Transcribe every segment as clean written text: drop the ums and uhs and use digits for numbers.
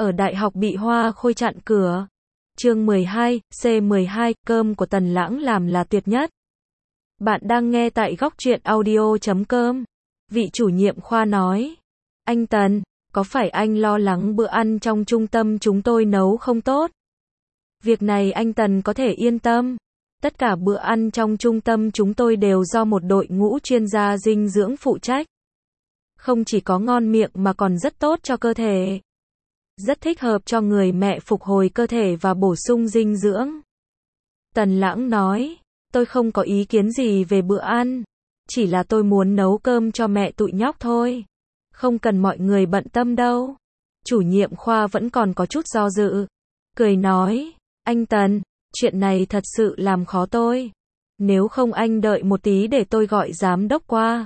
ở đại học bị Hoa Khôi chặn cửa. Chương 12, C12, cơm của Tần Lãng làm là tuyệt nhất. Bạn đang nghe tại góc truyện audio.com. Vị chủ nhiệm khoa nói. Anh Tần, có phải anh lo lắng bữa ăn trong trung tâm chúng tôi nấu không tốt? Việc này anh Tần có thể yên tâm. Tất cả bữa ăn trong trung tâm chúng tôi đều do một đội ngũ chuyên gia dinh dưỡng phụ trách. Không chỉ có ngon miệng mà còn rất tốt cho cơ thể. Rất thích hợp cho người mẹ phục hồi cơ thể và bổ sung dinh dưỡng. Tần Lãng nói, tôi không có ý kiến gì về bữa ăn. Chỉ là tôi muốn nấu cơm cho mẹ tụi nhóc thôi. Không cần mọi người bận tâm đâu. Chủ nhiệm khoa vẫn còn có chút do dự. Cười nói, anh Tần, chuyện này thật sự làm khó tôi. Nếu không anh đợi một tí để tôi gọi giám đốc qua.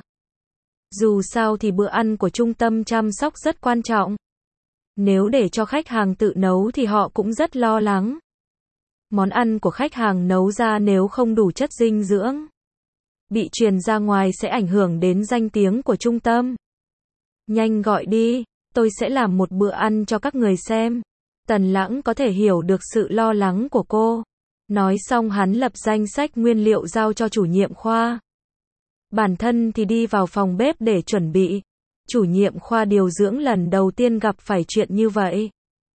Dù sao thì bữa ăn của trung tâm chăm sóc rất quan trọng. Nếu để cho khách hàng tự nấu thì họ cũng rất lo lắng. Món ăn của khách hàng nấu ra nếu không đủ chất dinh dưỡng, bị truyền ra ngoài sẽ ảnh hưởng đến danh tiếng của trung tâm. Nhanh gọi đi, tôi sẽ làm một bữa ăn cho các người xem. Tần Lãng có thể hiểu được sự lo lắng của cô. Nói xong hắn lập danh sách nguyên liệu giao cho chủ nhiệm khoa. Bản thân thì đi vào phòng bếp để chuẩn bị. Chủ nhiệm khoa điều dưỡng lần đầu tiên gặp phải chuyện như vậy.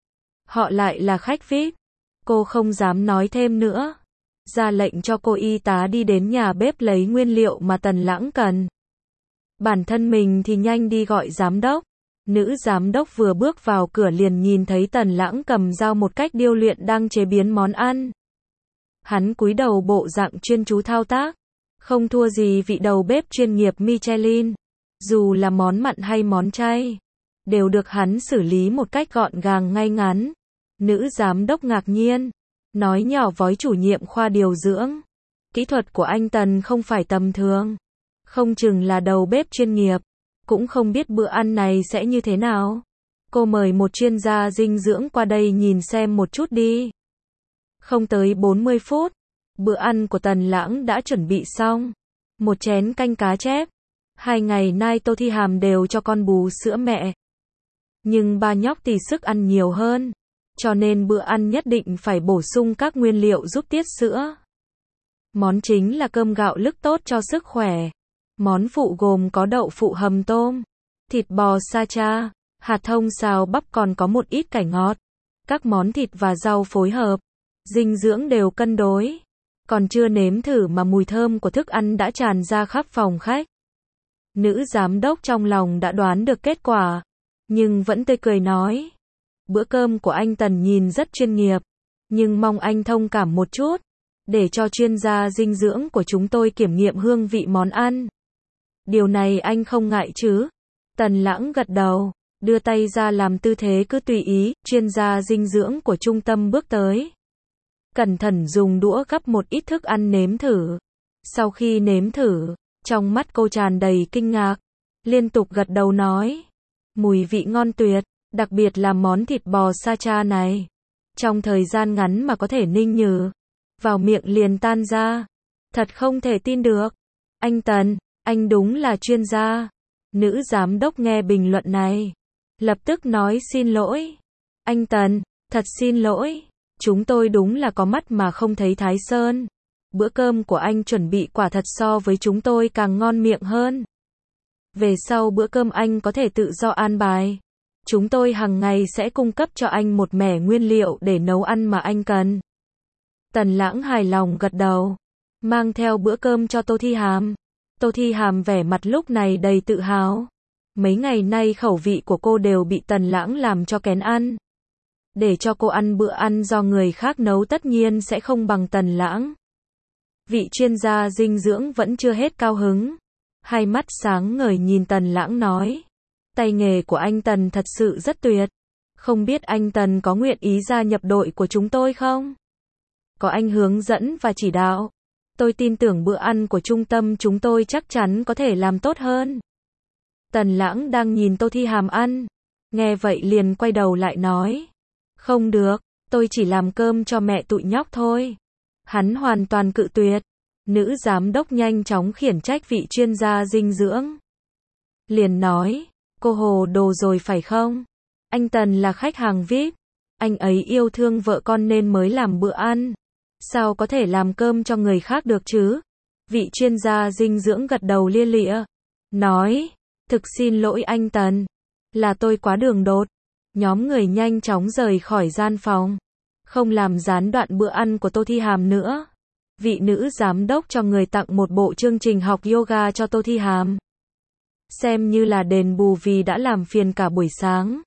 Họ lại là khách VIP. Cô không dám nói thêm nữa. Ra lệnh cho cô y tá đi đến nhà bếp lấy nguyên liệu mà Tần Lãng cần. Bản thân mình thì nhanh đi gọi giám đốc. Nữ giám đốc vừa bước vào cửa liền nhìn thấy Tần Lãng cầm dao một cách điêu luyện đang chế biến món ăn. Hắn cúi đầu bộ dạng chuyên chú thao tác. Không thua gì vị đầu bếp chuyên nghiệp Michelin. Dù là món mặn hay món chay, đều được hắn xử lý một cách gọn gàng ngay ngắn. Nữ giám đốc ngạc nhiên, nói nhỏ với chủ nhiệm khoa điều dưỡng. Kỹ thuật của anh Tần không phải tầm thường. Không chừng là đầu bếp chuyên nghiệp. Cũng không biết bữa ăn này sẽ như thế nào. Cô mời một chuyên gia dinh dưỡng qua đây nhìn xem một chút đi. Không tới 40 phút, bữa ăn của Tần Lãng đã chuẩn bị xong. Một chén canh cá chép. 2 ngày nay Tô Thi Hàm đều cho con bú sữa mẹ. Nhưng ba nhóc thì sức ăn nhiều hơn. Cho nên bữa ăn nhất định phải bổ sung các nguyên liệu giúp tiết sữa. Món chính là cơm gạo lứt tốt cho sức khỏe. Món phụ gồm có đậu phụ hầm tôm, thịt bò sa cha, hạt thông xào bắp còn có một ít cải ngọt. Các món thịt và rau phối hợp, dinh dưỡng đều cân đối. Còn chưa nếm thử mà mùi thơm của thức ăn đã tràn ra khắp phòng khách. Nữ giám đốc trong lòng đã đoán được kết quả, nhưng vẫn tươi cười nói. Bữa cơm của anh Tần nhìn rất chuyên nghiệp, nhưng mong anh thông cảm một chút, để cho chuyên gia dinh dưỡng của chúng tôi kiểm nghiệm hương vị món ăn. Điều này anh không ngại chứ? Tần Lãng gật đầu, đưa tay ra làm tư thế cứ tùy ý. Chuyên gia dinh dưỡng của trung tâm bước tới. Cẩn thận dùng đũa gắp một ít thức ăn nếm thử. Sau khi nếm thử, trong mắt cô tràn đầy kinh ngạc, liên tục gật đầu nói. Mùi vị ngon tuyệt, đặc biệt là món thịt bò sa cha này. Trong thời gian ngắn mà có thể ninh nhừ, vào miệng liền tan ra. Thật không thể tin được. Anh Tần, anh đúng là chuyên gia. Nữ giám đốc nghe bình luận này, lập tức nói xin lỗi. Anh Tần, thật xin lỗi. Chúng tôi đúng là có mắt mà không thấy Thái Sơn. Bữa cơm của anh chuẩn bị quả thật so với chúng tôi càng ngon miệng hơn. Về sau bữa cơm anh có thể tự do an bài. Chúng tôi hàng ngày sẽ cung cấp cho anh một mẻ nguyên liệu để nấu ăn mà anh cần. Tần Lãng hài lòng gật đầu, mang theo bữa cơm cho Tô Thi Hàm. Tô Thi Hàm vẻ mặt lúc này đầy tự hào. Mấy ngày nay khẩu vị của cô đều bị Tần Lãng làm cho kén ăn. Để cho cô ăn bữa ăn do người khác nấu tất nhiên sẽ không bằng Tần Lãng. Vị chuyên gia dinh dưỡng vẫn chưa hết cao hứng. Hai mắt sáng ngời nhìn Tần Lãng nói. Tay nghề của anh Tần thật sự rất tuyệt. Không biết anh Tần có nguyện ý gia nhập đội của chúng tôi không? Có anh hướng dẫn và chỉ đạo, tôi tin tưởng bữa ăn của trung tâm chúng tôi chắc chắn có thể làm tốt hơn. Tần Lãng đang nhìn Tô Thi Hàm ăn. Nghe vậy liền quay đầu lại nói. Không được, tôi chỉ làm cơm cho mẹ tụi nhóc thôi. Hắn hoàn toàn cự tuyệt. Nữ giám đốc nhanh chóng khiển trách vị chuyên gia dinh dưỡng. Liền nói, cô hồ đồ rồi phải không? Anh Tần là khách hàng VIP. Anh ấy yêu thương vợ con nên mới làm bữa ăn. Sao có thể làm cơm cho người khác được chứ? Vị chuyên gia dinh dưỡng gật đầu lia lịa. Nói, thực xin lỗi anh Tần. Là tôi quá đường đột. Nhóm người nhanh chóng rời khỏi gian phòng. Không làm gián đoạn bữa ăn của Tô Thi Hàm nữa. Vị nữ giám đốc cho người tặng một bộ chương trình học yoga cho Tô Thi Hàm. Xem như là đền bù vì đã làm phiền cả buổi sáng.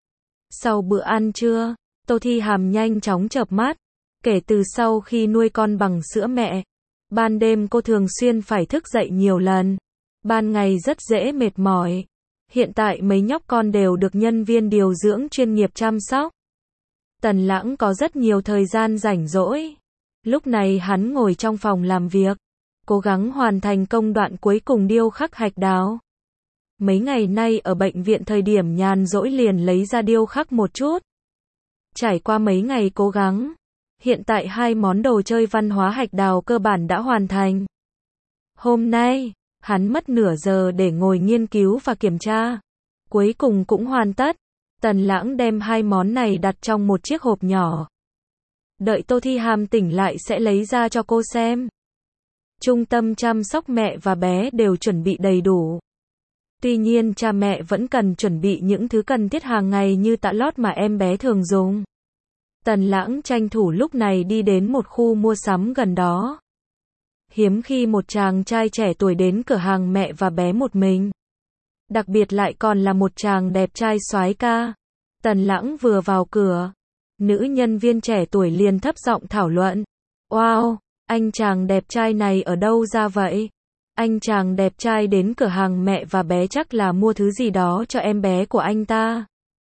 Sau bữa ăn trưa, Tô Thi Hàm nhanh chóng chợp mắt. Kể từ sau khi nuôi con bằng sữa mẹ, ban đêm cô thường xuyên phải thức dậy nhiều lần. Ban ngày rất dễ mệt mỏi. Hiện tại mấy nhóc con đều được nhân viên điều dưỡng chuyên nghiệp chăm sóc. Tần Lãng có rất nhiều thời gian rảnh rỗi. Lúc này hắn ngồi trong phòng làm việc, cố gắng hoàn thành công đoạn cuối cùng điêu khắc hạch đào. Mấy ngày nay ở bệnh viện thời điểm nhàn rỗi liền lấy ra điêu khắc một chút. Trải qua mấy ngày cố gắng, hiện tại 2 món đồ chơi văn hóa hạch đào cơ bản đã hoàn thành. Hôm nay, hắn mất nửa giờ để ngồi nghiên cứu và kiểm tra. Cuối cùng cũng hoàn tất. Tần Lãng đem 2 món này đặt trong một chiếc hộp nhỏ. Đợi Tô Thi Hàm tỉnh lại sẽ lấy ra cho cô xem. Trung tâm chăm sóc mẹ và bé đều chuẩn bị đầy đủ. Tuy nhiên cha mẹ vẫn cần chuẩn bị những thứ cần thiết hàng ngày như tã lót mà em bé thường dùng. Tần Lãng tranh thủ lúc này đi đến một khu mua sắm gần đó. Hiếm khi một chàng trai trẻ tuổi đến cửa hàng mẹ và bé một mình. Đặc biệt lại còn là một chàng đẹp trai soái ca. Tần Lãng vừa vào cửa, nữ nhân viên trẻ tuổi liền thấp giọng thảo luận. Wow, anh chàng đẹp trai này ở đâu ra vậy? Anh chàng đẹp trai đến cửa hàng mẹ và bé chắc là mua thứ gì đó cho em bé của anh ta.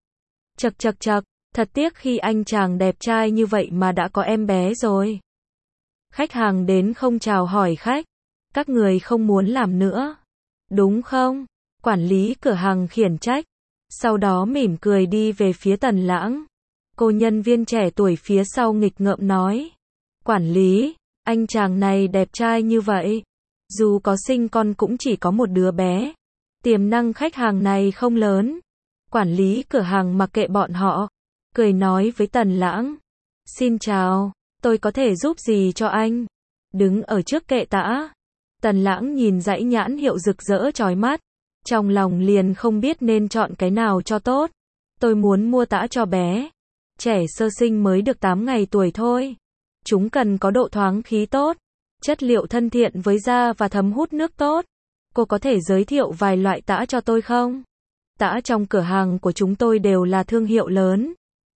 Chậc chậc chậc, thật tiếc khi anh chàng đẹp trai như vậy mà đã có em bé rồi. Khách hàng đến không chào hỏi khách. Các người không muốn làm nữa, đúng không? Quản lý cửa hàng khiển trách. Sau đó mỉm cười đi về phía Tần Lãng. Cô nhân viên trẻ tuổi phía sau nghịch ngợm nói. Quản lý, anh chàng này đẹp trai như vậy. Dù có sinh con cũng chỉ có một đứa bé. Tiềm năng khách hàng này không lớn. Quản lý cửa hàng mặc kệ bọn họ. Cười nói với Tần Lãng. Xin chào, tôi có thể giúp gì cho anh? Đứng ở trước kệ tã. Tần Lãng nhìn dãy nhãn hiệu rực rỡ chói mắt. Trong lòng liền không biết nên chọn cái nào cho tốt. Tôi muốn mua tã cho bé. Trẻ sơ sinh mới được 8 ngày tuổi thôi. Chúng cần có độ thoáng khí tốt, chất liệu thân thiện với da và thấm hút nước tốt. Cô có thể giới thiệu vài loại tã cho tôi không? Tã trong cửa hàng của chúng tôi đều là thương hiệu lớn.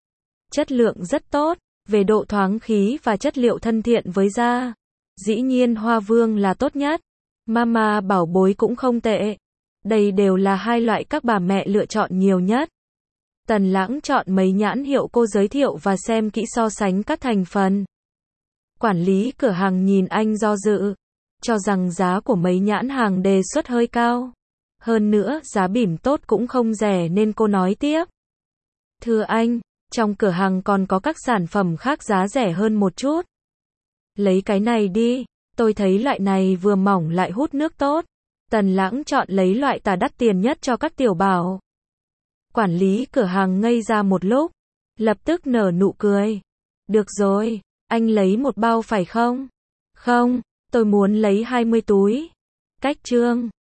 Chất lượng rất tốt, về độ thoáng khí và chất liệu thân thiện với da. Dĩ nhiên Hoa Vương là tốt nhất. Mama Bảo Bối cũng không tệ. Đây đều là 2 loại các bà mẹ lựa chọn nhiều nhất. Tần Lãng chọn mấy nhãn hiệu cô giới thiệu và xem kỹ so sánh các thành phần. Quản lý cửa hàng nhìn anh do dự, cho rằng giá của mấy nhãn hàng đề xuất hơi cao. Hơn nữa, giá bỉm tốt cũng không rẻ nên cô nói tiếp. Thưa anh, trong cửa hàng còn có các sản phẩm khác giá rẻ hơn một chút. Lấy cái này đi, tôi thấy loại này vừa mỏng lại hút nước tốt. Tần Lãng chọn lấy loại tà đắt tiền nhất cho các tiểu bảo. Quản lý cửa hàng ngây ra một lúc, lập tức nở nụ cười. Được rồi, anh lấy một bao phải không? Không, tôi muốn lấy 20 túi. Cách chương